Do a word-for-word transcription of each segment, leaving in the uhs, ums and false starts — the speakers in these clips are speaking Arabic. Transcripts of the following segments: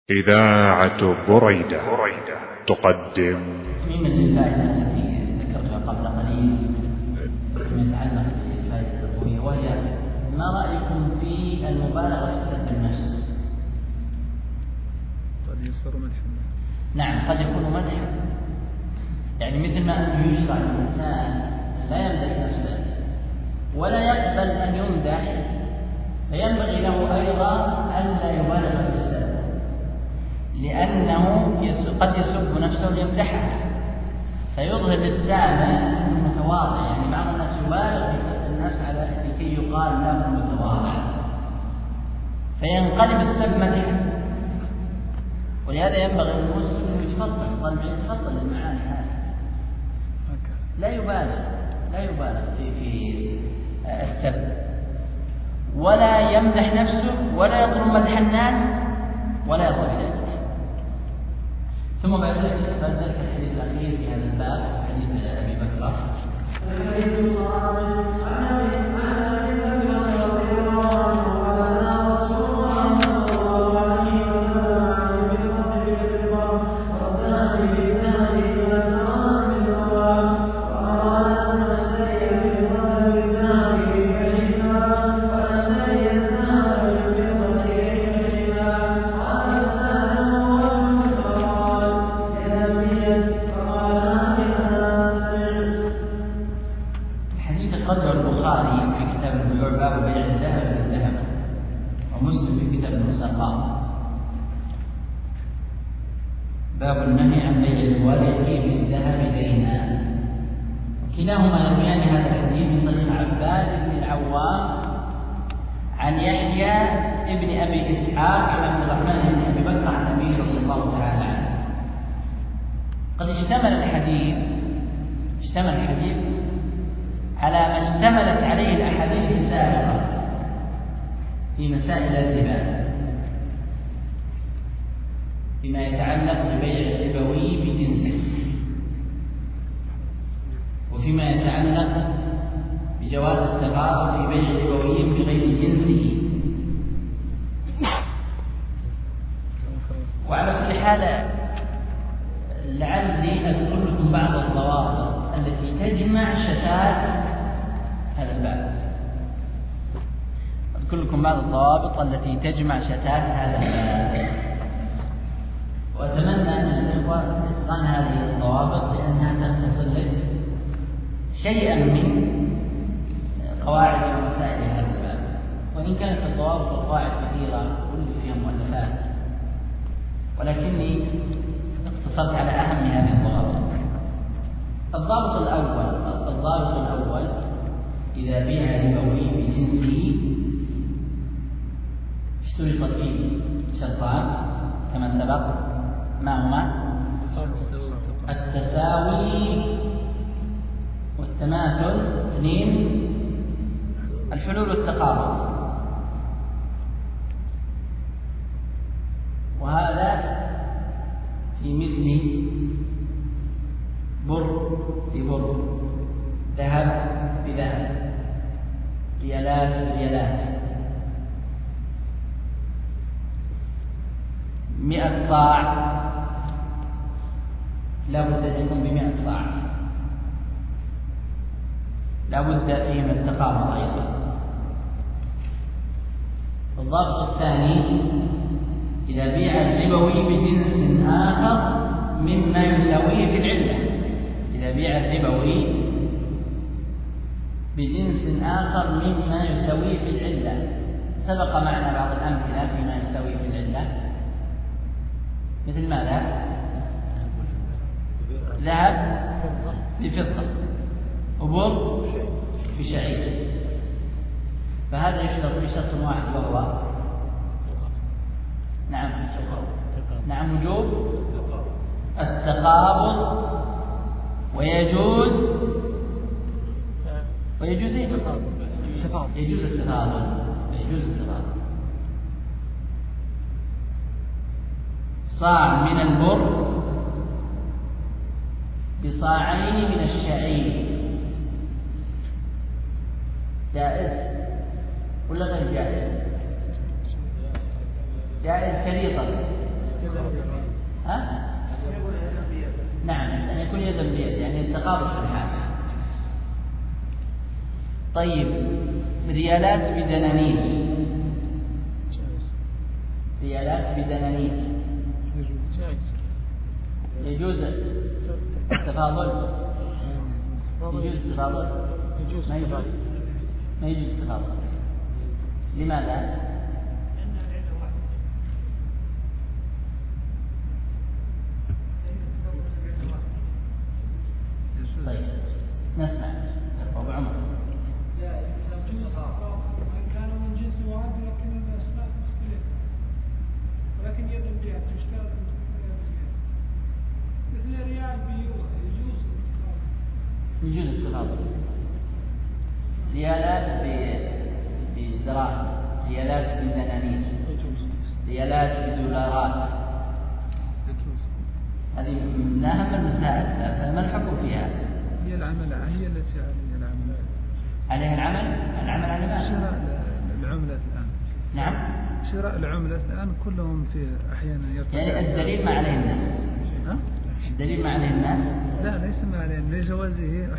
إذاعة بريدة تقدم تميما للفائدة التي ذكرتها قبل قليل فيما يتعلق بالفائدة الربوية، وهي ما رأيكم في المبالغة في سب النفس؟ قد يصير مدحا. نعم، قد يكون مدحا، يعني مثل ما أنه يشرع الإنسان لا يمدح نفسه ولا يقبل أن يمدح، فينبغي له أيضا أن لا يبالغ في السب، لأنه قد يسب نفسه ليمدحها فيظهر للسامع أنه متواضع. يعني بعض الناس يبالغ في سب النفس على لكي يقال له متواضع فينقلب السب مدحا. ولهذا ينبغي المسلم أن يتفضل طالب العلم يتفضل للمعاني هذه، لا يبالغ لا يبالغ في في السب، ولا يمدح نفسه ولا يطلب مدح الناس ولا يطلب ذلك. ثم بعد ذلك بعد ذلك الحديث الأخير في هذا الباب حديث أبي بكر. باب النهي عن بيع الورق بالذهب دينا. كلاهما يرويان هذا الحديث من طريق عباد بن العوام عن يحيى ابن ابي اسحاق عن عبد الرحمن بن ابي بكر عن ابيه رضي الله تعالى عنه. قد اشتمل الحديث اشتمل الحديث على ما اشتملت عليه الاحاديث السابقه في مسائل الربا، فيما يتعلق ببيع الربوي بجنسه، وفيما يتعلق بجواز التقاضي في بيع الربوي بغير جنسه. وعلى كل حال لعلي أذكر لكم بعض الضوابط التي تجمع شتات هذا الباب أذكر لكم بعض الضوابط التي تجمع شتات هذا الباب، وأتمنى أن الإخوة تتقن هذه الضوابط لأنها تختصر لك شيئا من قواعد ومسائل هذا الباب، وإن كانت الضوابط والقواعد كثيرة كل فيها مؤلفات، ولكني اقتصرت على أهم هذه الضوابط. الضابط الأول الضابط الأول إذا بيع ربوي بجنسه اشترط فيه شرطان كما سبق، ما هما؟ التساوي والتماثل، اثنين الحلول والتقابل. وهذا في مثل بر ببر، ذهب بذهب، ريالات بريالات. مئة صاع لا بد أن يكون بمئة صاع، لا بد فيه من التقابل أيضا. الضابط الثاني إذا بيع الربوي بجنس آخر مما يساويه في العلة، إذا بيع الربوي بجنس آخر مما يساويه في العلة. سبق معنا بعض الأمثلة فيما يساويه في العلة، مثل ماذا؟ ذهب بفضة وبر بشعير، فهذا يشترط بشرط واحد وهو نعم نعم وجوب التقابض، ويجوز ويجوز يجوز التفاضل ويجوز التفاضل. صاع من البر بصاعين من الشعير جائز ولا غير جائز؟ جائز شريطا التقابض في الحال. طيب ريالات بدنانير، ريالات بدنانير يجوز التفاضل؟ يجوز التفاضل؟ ما يجوز، ما يجوز التفاضل. لماذا؟ طيب نسمع أبو عمر. وإن كانوا من جنس واحد لكن الأسماء مختلفة، ولكن يد الجهة تشترط مثل ريال بيورو يجوز يجوز التفاضل. ريالات بدراهم، ريالات بدنانير، ريالات بدولارات، هذه من أهم المسائل، فما الحكم فيها؟ هي العمل، هي التي عليها العمل، عليها العمل، العمل على ماذا؟ شراء العملة الآن. نعم، شراء العملة الآن كلهم في أحيانا يرتفع. يعني الدليل ما عليه الناس. ها؟ الدليل ما عليه الناس؟ لا ليس ما عليه، لجوازه.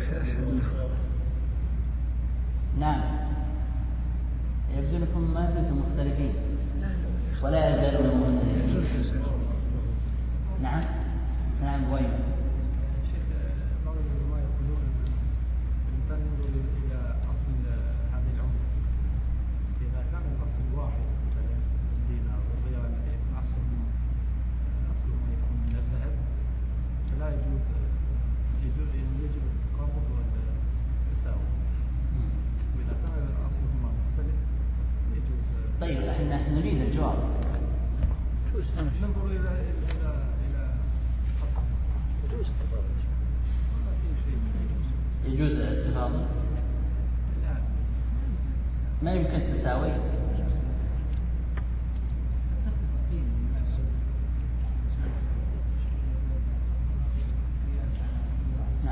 نعم، يبدو لكم ما زلتم مختلفين ولا يزالون مختلفين. نعم نعم. وين شيخ بعض العلماء يقولون الإنسان ينظر إلى أصل هذه العملة، إذا كان الأصل واحد مثلا الدينار والريال أصلهم أصلهم يكون من الذهب، فلا يجوز يجوز يجب التقابض والتساوي. وإذا كان أصلهما مختلف يجوز. طيب احنا نريد الجواب. ننظر إلى إلى يجوز التفاضل. يجوز التفاضل، ما يمكن التساوي. نعم.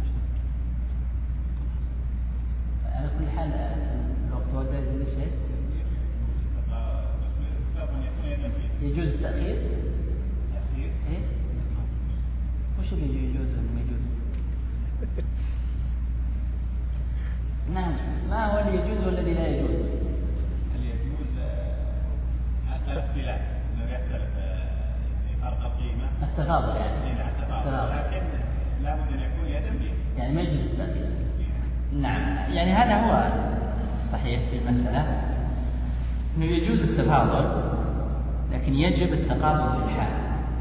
على كل حال الوقت هو دايز شيء. يجوز التأخير؟ إيه؟ وش اللي يجوز ولا ما يجوز؟ نعم، ما هو اللي يجوز والذي لا يجوز؟ اللي يجوز حتى الاختلاف، انه يختلف فرق قيمه. التفاضل يعني. التفاضل، لكن لابد ان يكون يدا بيد. يعني ما يجوز التأخير. نعم، يعني هذا هو الصحيح في المسألة، انه يجوز التفاضل لكن يجب التقابض في الحال،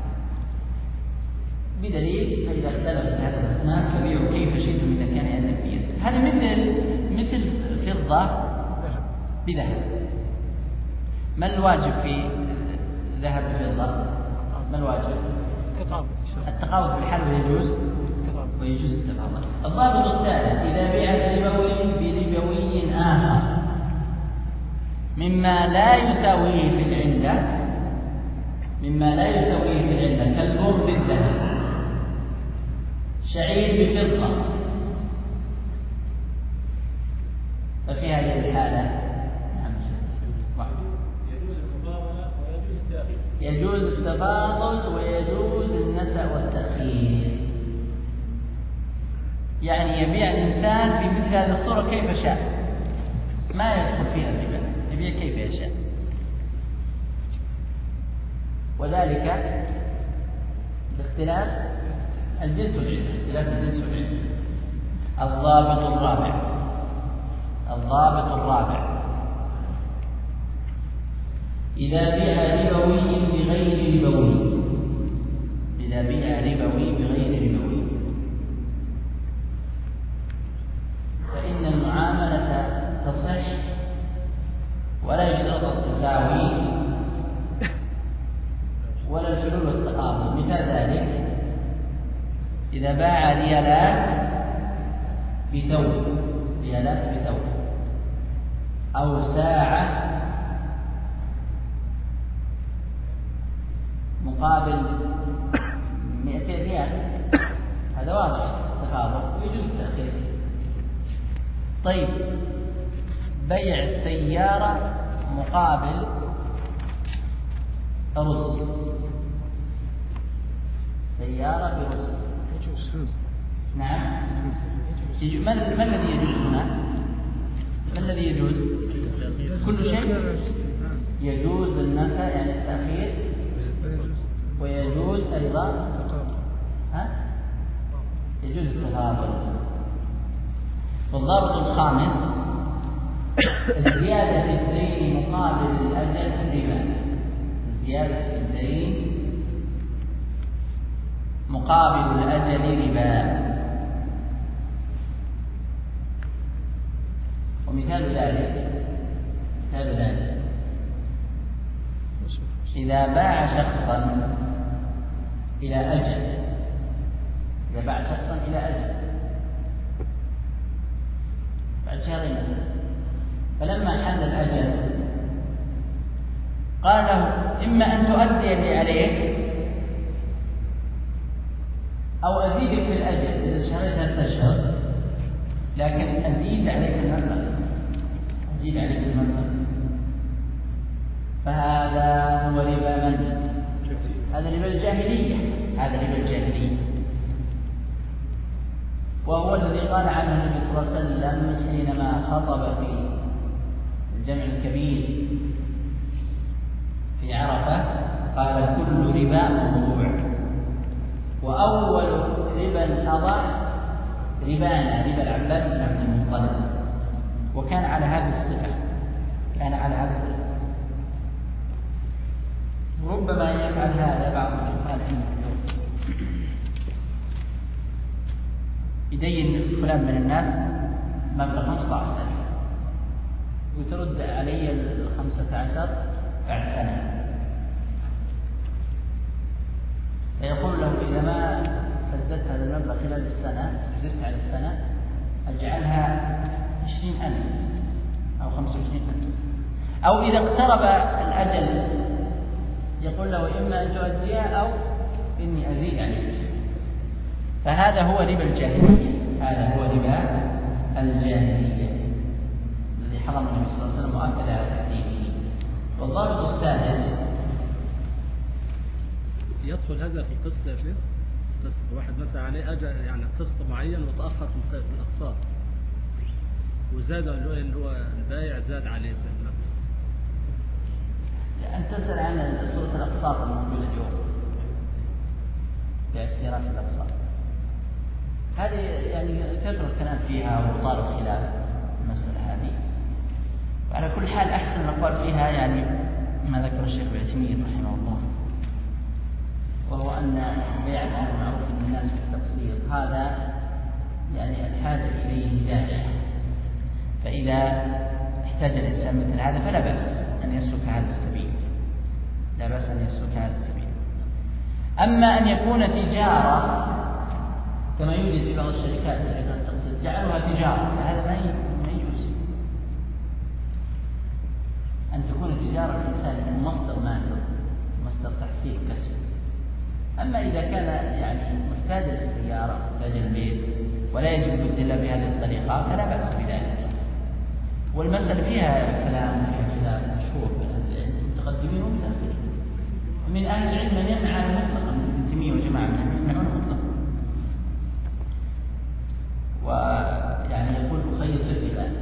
بدليل فإذا اختلفت هذه الأصناف فبيعوا كيف شئتم إذا كان يدك بيد. هذا مثل مثل فضة بذهب. ما الواجب في ذهب وفضة؟ ما الواجب؟ التقابض في الحال ويجوز ويجوز التفاضل. الضابط الثالث: إذا بيع الربوي بربوي آخر مما لا يساويه في العلة، مما لا يساويه في العلة كالبر بالذهب، شعير بفضة، ففي هذه الحالة يجوز التفاضل ويجوز النسأ والتأخير. يعني يبيع الإنسان في مثل هذه الصورة كيف شاء، ما يدخل فيها الربا، يبيع كيف يشاء، وذلك باختلاف الجنس والعلة، اختلاف الجنس والعلة. الضابط الرابع، الضابط الرابع: إذا بيع ربوي بغير ربوي، إذا بيع ربوي بغير ربوي فإن المعاملة تصح ولا يشترط التساوي ولا الحلول والتقابض. مثال ذلك: إذا باع ريالات بثوب، ريالات بثوب، أو ساعة مقابل مئتين ريال، هذا واضح التفاضل ويجوز التأخير. طيب بيع السيارة مقابل رز، سيارة برز، يجوز نعم. ما ما الذي يجوز هنا؟ ما الذي يجوز؟ كل شيء يجوز النسى يعني التأخير، ويجوز أيضا ها؟ يجوز التفاضل. والضابط الخامس الزيادة في الدين مقابل الأجل ربا. الزيادة في الدين مقابل الأجل ربا. ومثال ذلك مثال ذلك إذا باع شخصا إلى أجل إذا باع شخصا إلى أجل بعد شهرين، فلما حل الأجل قال له إما أن تؤدي اللي عليك أو أزيدك في الأجل إذا شهرين ثلاثة أشهر، لكن أزيد عليك المبلغ أزيد عليك المبلغ فهذا هو ربا من؟ هذا ربا الجاهلية. هذا ربا الجاهلية، وهو الذي قال عنه النبي صلى الله عليه وسلم حينما خطب في الجمع الكبير في عرفة قال كل ربا موضوع، وأول ربا أضع ربانا ربا العباس بن عبد المطلب، وكان على هذه الصفة كان على هذه الصفة. ربما يفعل هذا بعض الحكام يدين فلان من الناس مبلغ خمسة عشر وترد علي الخمسة عشر بعد سنة، فيقول له إذا ما سددت هذا المبلغ خلال السنة زدت على السنة أجعلها عشرين ألف أو خمسة وعشرين ألف. أو إذا اقترب الأجل يقول له إما أن تؤديها أو إني أزيد عليك. فهذا هو ربا الجاهلية. هذا هو ربا الجاهلية الذي حرم النبي صلى الله عليه وسلم وأكد على تحريمه. والضابط السادس يدخل هذا في القسط يا شيخ؟ قسط واحد مثلا عليه أجل يعني قسط معين وتأخر في الأقساط وزاد اللي هو البائع زاد عليه في المبلغ. أن تسأل عن صورة الأقساط الموجودة اليوم باعتراف الأقساط، هذه يعني كثر الكلام فيها وطال الخلاف المسألة هذه. وعلى كل حال أحسن الأقوال فيها يعني ما ذكر الشيخ ابن عثيمين رحمه الله، وهو أن البيع الآن معروف من الناس في التقسيط هذا يعني الحاجة إليه داعية، فإذا احتاج الإنسان مثل هذا فلا بأس أن يسلك هذا السبيل، لا بأس أن يسلك هذا السبيل. أما أن يكون تجارة كما يوجد في بعض الشركات شركات التقسيط جعلوها تجارة، فهذا ما يجوز. أن تكون تجارة الإنسان مصدر مال مصدر تحصيل كسب. أما إذا كان يعني محتاج للسيارة محتاج للبيت ولا يجب البدء إلا بهذه الطريقة فلا بأس بذلك. والمسألة فيها كلام فيها خلاف مشهور بين المتقدمين والمتأخرين. من أهل العلم من يمنع على مطلقا ابن تيمية وجماعة من يمنعون مطلقا، ويعني يقول خير في الربا.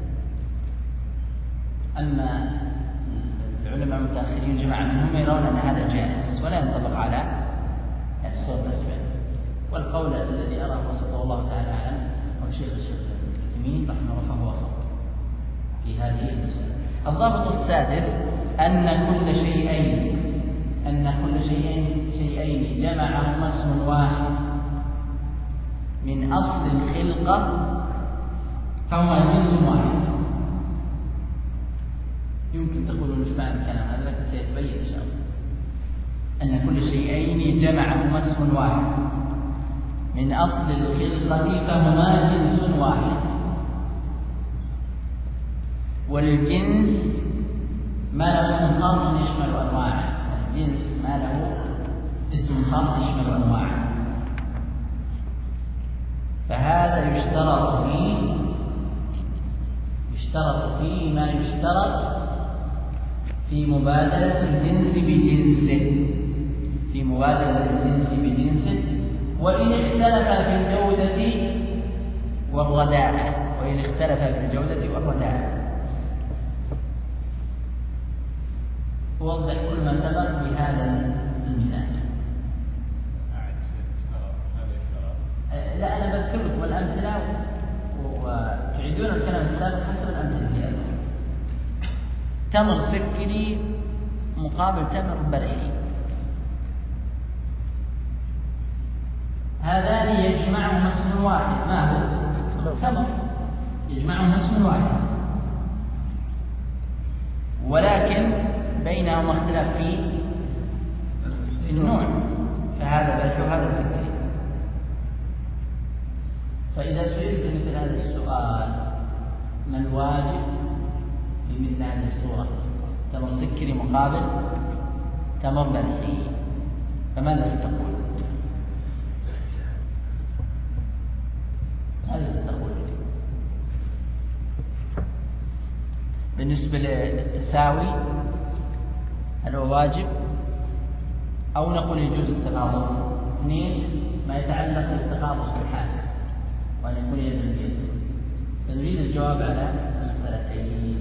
أما العلماء المتأخرين جماعة منهم يرون أن هذا جائز ولا ينطبق على صورة الربا. والقول الذي أراه وسطه الله تعالى أعلم هو شيخ الشيخ ابن تيمية رحمه الله فهو وسط في هذه المسألة. الضابط السادس أن كل شيئين أن كل شيئين شيئين جمعهما اسم واحد من أصل الخلقة فهما جنس واحد. يمكن تقولون مش معنى الكلام هذا لكن سيتبين إن شاء الله. أن كل شيئين جمعهما اسم واحد من أصل الخلقة فهما جنس واحد. والجنس ما له اسم خاص يشمل أنواعه. الجنس ما له اسم خاص يشمل أنواعه. فهذا يشترط فيه يشترط فيه ما يشترط في مبادلة الجنس بجنسه في مبادلة الجنس بجنسه وإن اختلف في الجودة والرداءة وإن اختلف في الجودة والرداءة. ووضح كل ما سبق بهذا المثال. لا أنا بذكر لكم الأمثلة وتعيدون الكلام السابق حسب الأمثلة هذه. تمر سكري مقابل تمر برعي، هذان يجمعهما اسم واحد. ما هو؟ تمر. يجمعهما اسم واحد، ولكن بينهما اختلاف في النوع، فهذا برعي وهذا سكري. فإذا سئلت مثل هذا السؤال ما الواجب في مثل هذه الصورة؟ تمر سكري مقابل تمر برعي، فماذا ستقول؟ ماذا ستقول؟ بالنسبة للتساوي هل هو واجب أو نقول يجوز التقابض؟ اثنين، ما يتعلق بالتقابض في الحال وأن يكون يدا بيد. فنريد الجواب على المسألتين.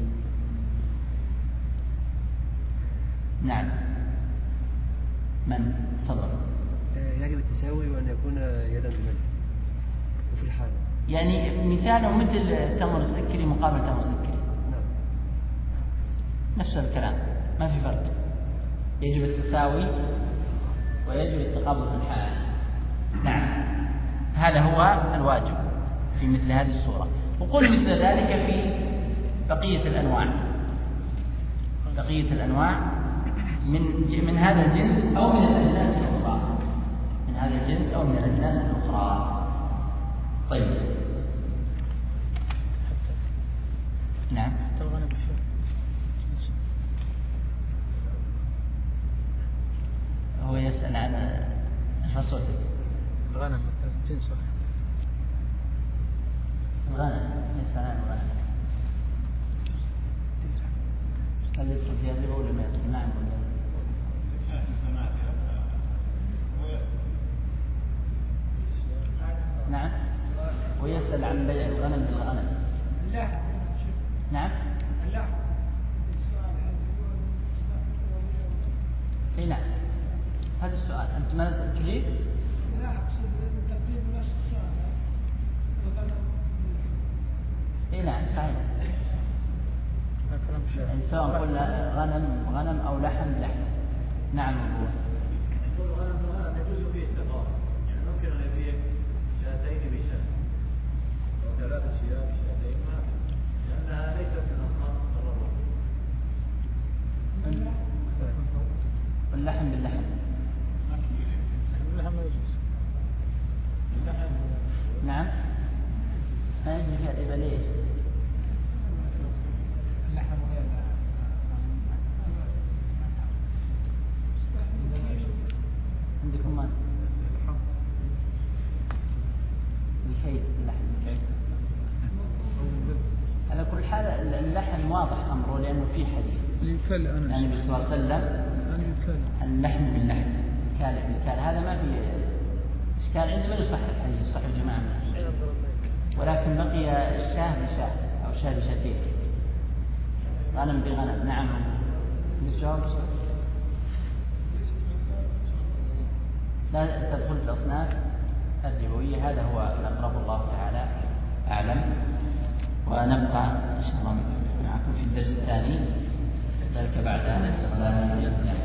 نعم. من؟ تفضل. يجب التساوي وأن يكون يدا بيد وفي الحال. يعني مثاله مثل تمر السكري مقابل تمر السكري. نعم. نفس الكلام، ما في فرق. يجب التساوي ويجب التقابض في الحال. نعم. هذا هو الواجب في مثل هذه الصورة. وقل مثل ذلك في بقية الأنواع. بقية الأنواع من من هذا الجنس أو من الأجناس الأخرى. من هذا الجنس أو من الأجناس الأخرى. طيب. نعم. هو يسأل عن الرسول. الغنم جنس واحد. الغنم يسأل عن الغنم. هل يدخل في هذه ولا ما يدخل؟ نعم ولا نعم. ويسأل عن بيع الغنم بالغنم. نعم. اي نعم. هذا السؤال أنت ماذا تريد؟ لا أقصد تقديم نفس السؤال. اي نعم صحيح. يعني سواء قلنا غنم غنم أو لحم لحم. نعم أبوه. يقول غنم غنم يجوز فيه التقاضي، يعني ممكن أن يبيع شاتين بشاة أو ثلاث شياه بشاتين، ما لأنها ليست من أصناف الربا. واللحم باللحم. اللحم ما يجوز. نعم. ما يجوز فيها الربا ليش؟ اللحم غير عندكم ما؟ الكيل اللحم الكيل. على كل حال اللحم واضح أمره لأنه فيه حديث. يكل أنا. يعني النبي صلى الله عليه وسلم أنا يكل. اللحم باللحم كال بالكال، هذا ما في إشكال عندي، من يصح الحديث صحيح جماعة. ولكن بقي الشاه بشاه أو شاه بشاتين، غنم بغنم. نعم. الجواب لا تدخل في الأصناف الربوية. هذا هو الأقرب الله تعالى أعلم. ونبقى إن شاء الله معكم في الدرس الثاني ذلك بعد الصلاة.